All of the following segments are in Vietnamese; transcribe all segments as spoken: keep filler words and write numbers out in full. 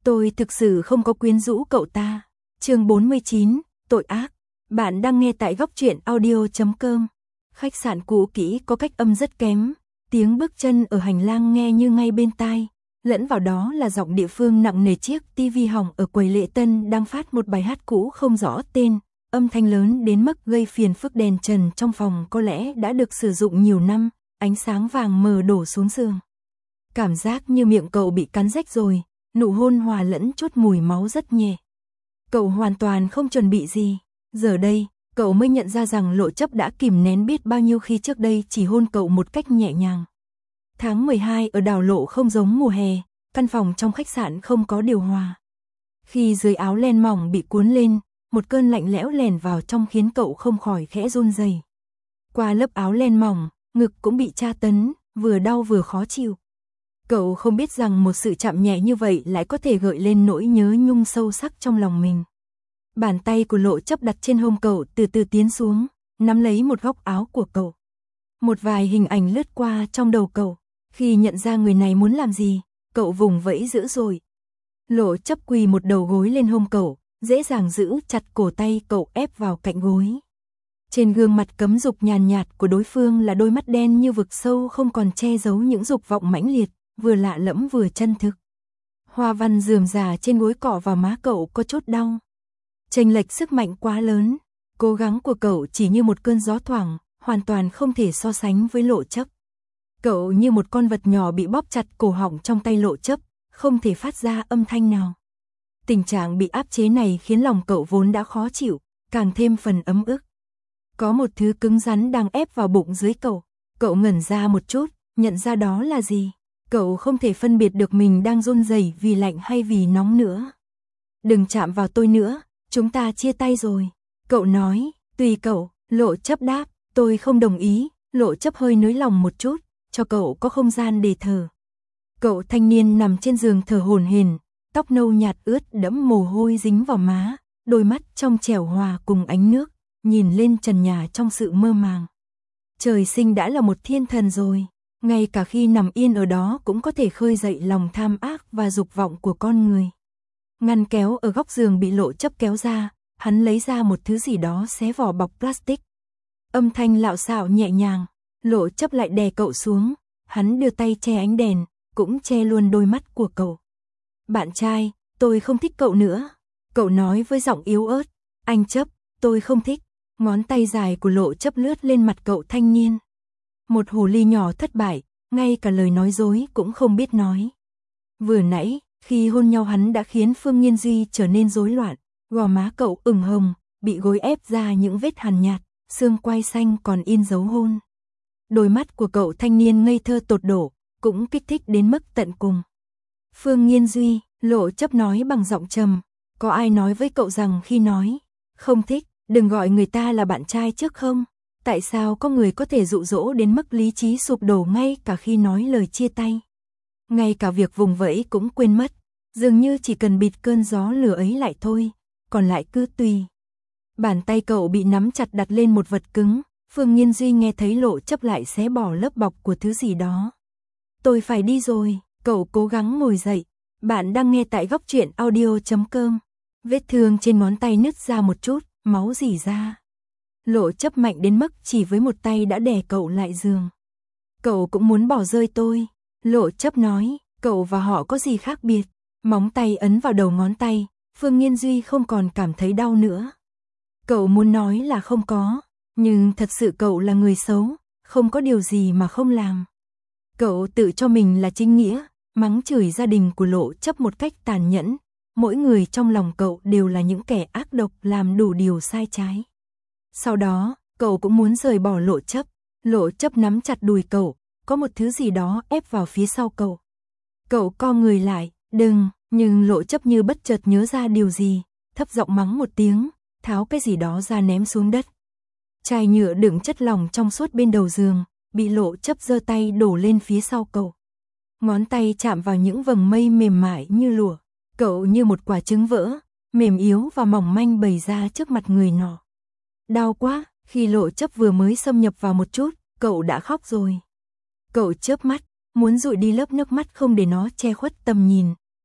Tôi thực sự không có quyến rũ cậu ta. Chương bốn mươi chín, tội ác. Bạn đang nghe tại góc truyện audio chấm com. Khách sạn cũ kỹ có cách âm rất kém, tiếng bước chân ở hành lang nghe như ngay bên tai, lẫn vào đó là giọng địa phương nặng nề. Chiếc tivi hỏng ở quầy lễ tân đang phát một bài hát cũ không rõ tên, âm thanh lớn đến mức gây phiền phức. Đèn trần trong phòng có lẽ đã được sử dụng nhiều năm, ánh sáng vàng mờ đổ xuống giường. Cảm giác như miệng cậu bị cắn rách rồi, nụ hôn hòa lẫn chút mùi máu rất nhẹ. Cậu hoàn toàn không chuẩn bị gì, giờ đây, cậu mới nhận ra rằng Lộ Chấp đã kìm nén biết bao nhiêu khi trước đây chỉ hôn cậu một cách nhẹ nhàng. Tháng mười hai ở đảo Lộ không giống mùa hè, căn phòng trong khách sạn không có điều hòa. Khi dưới áo len mỏng bị cuốn lên, một cơn lạnh lẽo lèn vào trong khiến cậu không khỏi khẽ run rẩy. Qua lớp áo len mỏng, ngực cũng bị tra tấn, vừa đau vừa khó chịu. Cậu không biết rằng một sự chạm nhẹ như vậy lại có thể gợi lên nỗi nhớ nhung sâu sắc trong lòng mình. Bàn tay của Lộ Chấp đặt trên hông cậu từ từ tiến xuống, nắm lấy một góc áo của cậu. Một vài hình ảnh lướt qua trong đầu cậu, khi nhận ra người này muốn làm gì, cậu vùng vẫy dữ dội. Lộ Chấp quỳ một đầu gối lên hông cậu, dễ dàng giữ chặt cổ tay cậu ép vào cạnh gối. Trên gương mặt cấm dục nhàn nhạt của đối phương là đôi mắt đen như vực sâu không còn che giấu những dục vọng mãnh liệt, vừa lạ lẫm vừa chân thực. Hoa văn rườm rà trên gối cọ vào má cậu có chút đau. Chênh lệch sức mạnh quá lớn, cố gắng của cậu chỉ như một cơn gió thoảng, hoàn toàn không thể so sánh với Lộ Chấp. Cậu như một con vật nhỏ bị bóp chặt cổ họng trong tay Lộ Chấp, không thể phát ra âm thanh nào. Tình trạng bị áp chế này khiến lòng cậu vốn đã khó chịu, càng thêm phần ấm ức. Có một thứ cứng rắn đang ép vào bụng dưới cậu, cậu ngẩn ra một chút, nhận ra đó là gì. Cậu không thể phân biệt được mình đang run rẩy vì lạnh hay vì nóng nữa. Đừng chạm vào tôi nữa, chúng ta chia tay rồi. Cậu nói, tùy cậu. Lộ Chấp đáp, tôi không đồng ý. Lộ Chấp hơi nới lòng một chút, cho cậu có không gian để thở. Cậu thanh niên nằm trên giường thở hổn hển, tóc nâu nhạt ướt đẫm mồ hôi dính vào má, đôi mắt trong trẻo hòa cùng ánh nước, nhìn lên trần nhà trong sự mơ màng. Trời sinh đã là một thiên thần rồi. Ngay cả khi nằm yên ở đó cũng có thể khơi dậy lòng tham ác và dục vọng của con người. Ngăn kéo ở góc giường bị Lộ Chấp kéo ra, hắn lấy ra một thứ gì đó xé vỏ bọc plastic. Âm thanh lạo xạo nhẹ nhàng, Lộ Chấp lại đè cậu xuống, hắn đưa tay che ánh đèn, cũng che luôn đôi mắt của cậu. Bạn trai, tôi không thích cậu nữa. Cậu nói với giọng yếu ớt, anh Chấp, tôi không thích. Ngón tay dài của Lộ Chấp lướt lên mặt cậu thanh niên. Một hồ ly nhỏ thất bại, ngay cả lời nói dối cũng không biết nói. Vừa nãy, khi hôn nhau hắn đã khiến Phương Nghiên Duy trở nên rối loạn, gò má cậu ửng hồng, bị gối ép ra những vết hằn nhạt, xương quai xanh còn in dấu hôn. Đôi mắt của cậu thanh niên ngây thơ tột độ, cũng kích thích đến mức tận cùng. Phương Nghiên Duy, Lộ Chấp nói bằng giọng trầm, có ai nói với cậu rằng khi nói không thích, đừng gọi người ta là bạn trai trước không? Tại sao có người có thể dụ dỗ đến mức lý trí sụp đổ ngay cả khi nói lời chia tay? Ngay cả việc vùng vẫy cũng quên mất, dường như chỉ cần bịt cơn gió lửa ấy lại thôi, còn lại cứ tùy. Bàn tay cậu bị nắm chặt đặt lên một vật cứng, Phương Nghiên Duy nghe thấy Lộ Chấp lại xé bỏ lớp bọc của thứ gì đó. Tôi phải đi rồi, cậu cố gắng ngồi dậy. Bạn đang nghe tại góc truyện audio chấm com. Vết thương trên ngón tay nứt ra một chút, máu rỉ ra. Lộ Chấp mạnh đến mức chỉ với một tay đã đè cậu lại giường. Cậu cũng muốn bỏ rơi tôi. Lộ Chấp nói, cậu và họ có gì khác biệt? Móng tay ấn vào đầu ngón tay, Phương Nghiên Duy không còn cảm thấy đau nữa. Cậu muốn nói là không có, nhưng thật sự cậu là người xấu, không có điều gì mà không làm. Cậu tự cho mình là chính nghĩa, mắng chửi gia đình của Lộ Chấp một cách tàn nhẫn. Mỗi người trong lòng cậu đều là những kẻ ác độc làm đủ điều sai trái. Sau đó, cậu cũng muốn rời bỏ Lộ Chấp. Lộ Chấp nắm chặt đùi cậu, có một thứ gì đó ép vào phía sau cậu. Cậu co người lại, đừng, nhưng Lộ Chấp như bất chợt nhớ ra điều gì, thấp giọng mắng một tiếng, tháo cái gì đó ra ném xuống đất. Chai nhựa đựng chất lỏng trong suốt bên đầu giường, bị Lộ Chấp giơ tay đổ lên phía sau cậu. Ngón tay chạm vào những vầng mây mềm mại như lụa, cậu như một quả trứng vỡ, mềm yếu và mỏng manh bày ra trước mặt người nọ. Đau quá, khi Lộ Chấp vừa mới xâm nhập vào một chút, cậu đã khóc rồi. Cậu chớp mắt, muốn dụi đi lớp nước mắt không để nó che khuất tầm nhìn.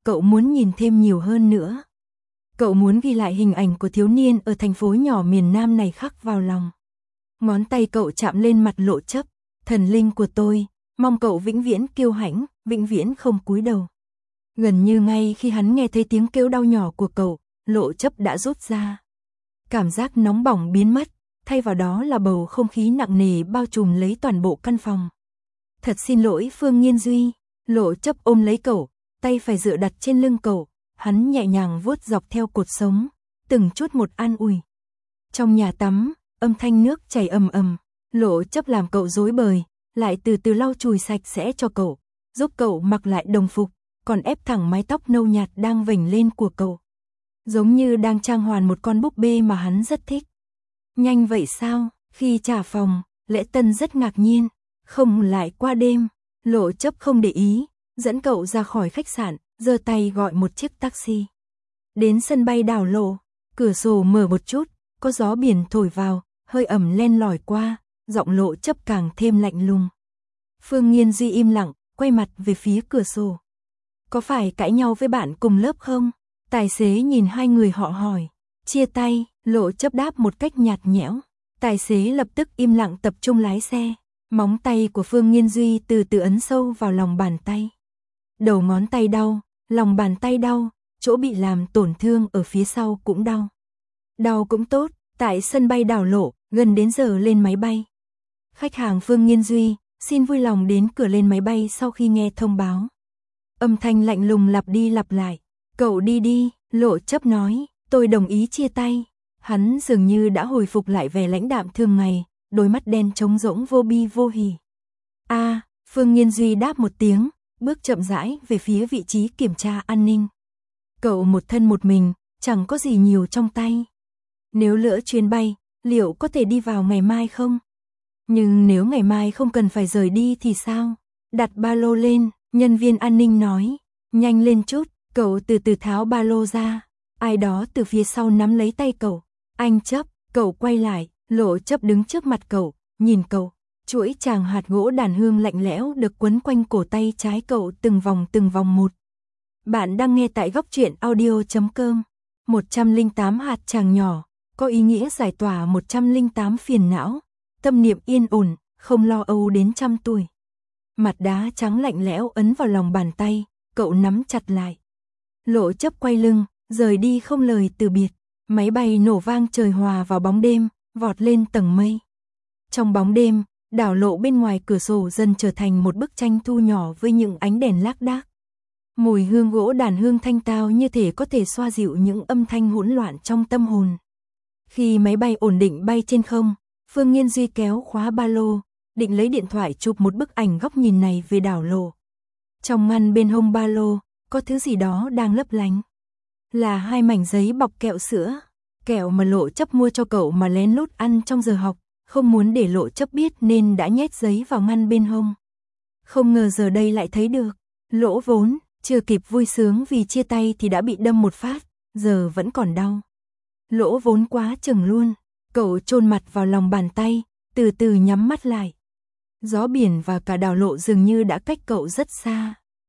cậu muốn nhìn thêm nhiều hơn nữa. Cậu muốn ghi lại hình ảnh của thiếu niên ở thành phố nhỏ miền Nam này khắc vào lòng. Ngón tay cậu chạm lên mặt Lộ Chấp, thần linh của tôi, mong cậu vĩnh viễn kiêu hãnh, vĩnh viễn không cúi đầu. Gần như ngay khi hắn nghe thấy tiếng kêu đau nhỏ của cậu, Lộ Chấp đã rút ra. Cảm giác nóng bỏng biến mất, thay vào đó là bầu không khí nặng nề bao trùm lấy toàn bộ căn phòng. Thật xin lỗi Phương Nghiên Duy, Lộ Chấp ôm lấy cậu, tay phải dựa đặt trên lưng cậu, hắn nhẹ nhàng vuốt dọc theo cột sống, từng chút một an ủi. Trong nhà tắm, âm thanh nước chảy ầm ầm, Lộ Chấp làm cậu rối bời, lại từ từ lau chùi sạch sẽ cho cậu, giúp cậu mặc lại đồng phục, còn ép thẳng mái tóc nâu nhạt đang vểnh lên của cậu. Giống như đang trang hoàn một con búp bê mà hắn rất thích. Nhanh vậy sao? Khi trả phòng, Lễ Tân rất ngạc nhiên, không lại qua đêm. Lộ Chấp không để ý, dẫn cậu ra khỏi khách sạn, giơ tay gọi một chiếc taxi. Đến sân bay Đảo Lộ, cửa sổ mở một chút, có gió biển thổi vào, hơi ẩm len lỏi qua, giọng Lộ Chấp càng thêm lạnh lùng. Phương Nghiên Duy im lặng, quay mặt về phía cửa sổ. Có phải cãi nhau với bạn cùng lớp không? Tài xế nhìn hai người họ hỏi. Chia tay, Lộ Chấp đáp một cách nhạt nhẽo. Tài xế lập tức im lặng tập trung lái xe. Móng tay của Phương Nghiên Duy từ từ ấn sâu vào lòng bàn tay. Đầu ngón tay đau, lòng bàn tay đau, chỗ bị làm tổn thương ở phía sau cũng đau. Đau cũng tốt, tại sân bay Đảo Lộ, gần đến giờ lên máy bay. Khách hàng Phương Nghiên Duy, xin vui lòng đến cửa lên máy bay sau khi nghe thông báo. Âm thanh lạnh lùng lặp đi lặp lại. Cậu đi đi, Lộ Chấp nói, tôi đồng ý chia tay. Hắn dường như đã hồi phục lại vẻ lãnh đạm thường ngày, đôi mắt đen trống rỗng vô bi vô hỉ. A, à, Phương Nghiên Duy đáp một tiếng, bước chậm rãi về phía vị trí kiểm tra an ninh. Cậu một thân một mình, chẳng có gì nhiều trong tay. Nếu lỡ chuyến bay, liệu có thể đi vào ngày mai không? Nhưng nếu ngày mai không cần phải rời đi thì sao? Đặt ba lô lên, nhân viên an ninh nói. Nhanh lên chút, cậu từ từ tháo ba lô ra. Ai đó từ phía sau nắm lấy tay cậu. Anh Chấp, cậu quay lại, Lộ Chấp đứng trước mặt cậu, nhìn cậu. Chuỗi tràng hạt gỗ đàn hương lạnh lẽo được quấn quanh cổ tay trái cậu từng vòng từng vòng một. Bạn đang nghe tại góc truyện audio chấm com. một trăm lẻ tám hạt tràng nhỏ, có ý nghĩa giải tỏa một trăm lẻ tám phiền não, tâm niệm yên ổn, không lo âu đến trăm tuổi. Mặt đá trắng lạnh lẽo ấn vào lòng bàn tay, cậu nắm chặt lại. Lộ Chấp quay lưng, rời đi không lời từ biệt. Máy bay nổ vang trời hòa vào bóng đêm, vọt lên tầng mây. Trong bóng đêm, đảo lộ bên ngoài cửa sổ dần trở thành một bức tranh thu nhỏ với những ánh đèn lác đác. Mùi hương gỗ đàn hương thanh tao như thể có thể xoa dịu những âm thanh hỗn loạn trong tâm hồn. Khi máy bay ổn định bay trên không, Phương Nghiên Duy kéo khóa ba lô, định lấy điện thoại chụp một bức ảnh góc nhìn này về đảo lộ. Trong ngăn bên hông ba lô, có thứ gì đó đang lấp lánh. Là hai mảnh giấy bọc kẹo sữa, kẹo mà Lộ Chấp mua cho cậu mà lén lút ăn trong giờ học, không muốn để Lộ Chấp biết nên đã nhét giấy vào ngăn bên hông. Không ngờ giờ đây lại thấy được, lỗ vốn, chưa kịp vui sướng vì chia tay thì đã bị đâm một phát, giờ vẫn còn đau. Lỗ vốn quá chừng luôn, cậu chôn mặt vào lòng bàn tay, từ từ nhắm mắt lại. Gió biển và cả đảo lộ dường như đã cách cậu rất xa.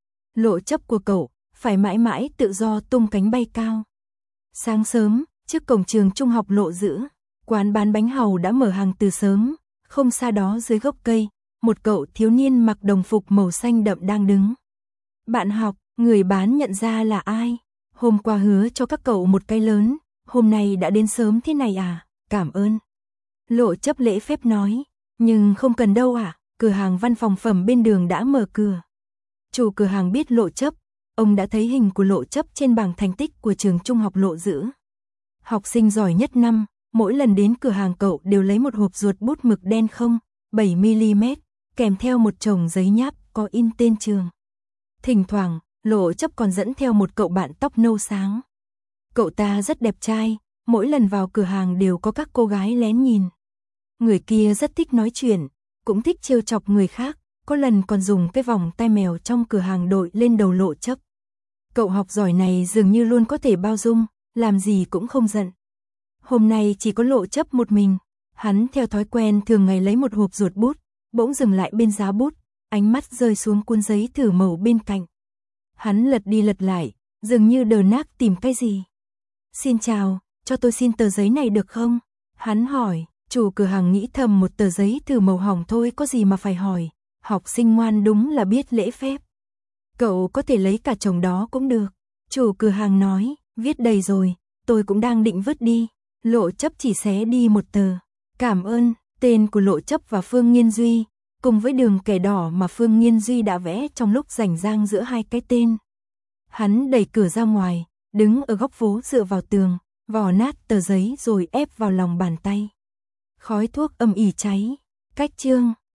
Lộ Chấp của cậu phải mãi mãi tự do tung cánh bay cao. Sáng sớm, trước cổng trường trung học Lộ Giữ, quán bán bánh hàu đã mở hàng từ sớm, không xa đó dưới gốc cây, một cậu thiếu niên mặc đồng phục màu xanh đậm đang đứng. Bạn học, người bán nhận ra là ai? Hôm qua hứa cho các cậu một cái lớn, hôm nay đã đến sớm thế này à? Cảm ơn. Lộ Chấp lễ phép nói, nhưng không cần đâu à, cửa hàng văn phòng phẩm bên đường đã mở cửa. Chủ cửa hàng biết Lộ Chấp, ông đã thấy hình của Lộ Chấp trên bảng thành tích của trường trung học Lộ Giữ. Học sinh giỏi nhất năm, mỗi lần đến cửa hàng cậu đều lấy một hộp ruột bút mực đen không, bảy mi li mét, kèm theo một chồng giấy nháp có in tên trường. Thỉnh thoảng, Lộ Chấp còn dẫn theo một cậu bạn tóc nâu sáng. Cậu ta rất đẹp trai, mỗi lần vào cửa hàng đều có các cô gái lén nhìn. Người kia rất thích nói chuyện, cũng thích trêu chọc người khác, có lần còn dùng cái vòng tai mèo trong cửa hàng đội lên đầu Lộ Chấp. Cậu học giỏi này dường như luôn có thể bao dung, làm gì cũng không giận. Hôm nay chỉ có Lộ Chấp một mình, hắn theo thói quen thường ngày lấy một hộp ruột bút, bỗng dừng lại bên giá bút, ánh mắt rơi xuống cuốn giấy thử màu bên cạnh. Hắn lật đi lật lại, Dường như đờ nác tìm cái gì. Xin chào, cho tôi xin tờ giấy này được không? Hắn hỏi, chủ cửa hàng nghĩ thầm một tờ giấy thử màu hỏng thôi có gì mà phải hỏi. Học sinh ngoan đúng là biết lễ phép. Cậu có thể lấy cả chồng đó cũng được. Chủ cửa hàng nói, viết đầy rồi, tôi cũng đang định vứt đi. Lộ Chấp chỉ xé đi một tờ. Cảm ơn, tên của Lộ Chấp và Phương Nghiên Duy, cùng với đường kẻ đỏ mà Phương Nghiên Duy đã vẽ trong lúc rảnh rang giữa hai cái tên. Hắn đẩy cửa ra ngoài, đứng ở góc phố dựa vào tường, vò nát tờ giấy rồi ép vào lòng bàn tay. Khói thuốc âm ỉ cháy. Cách chương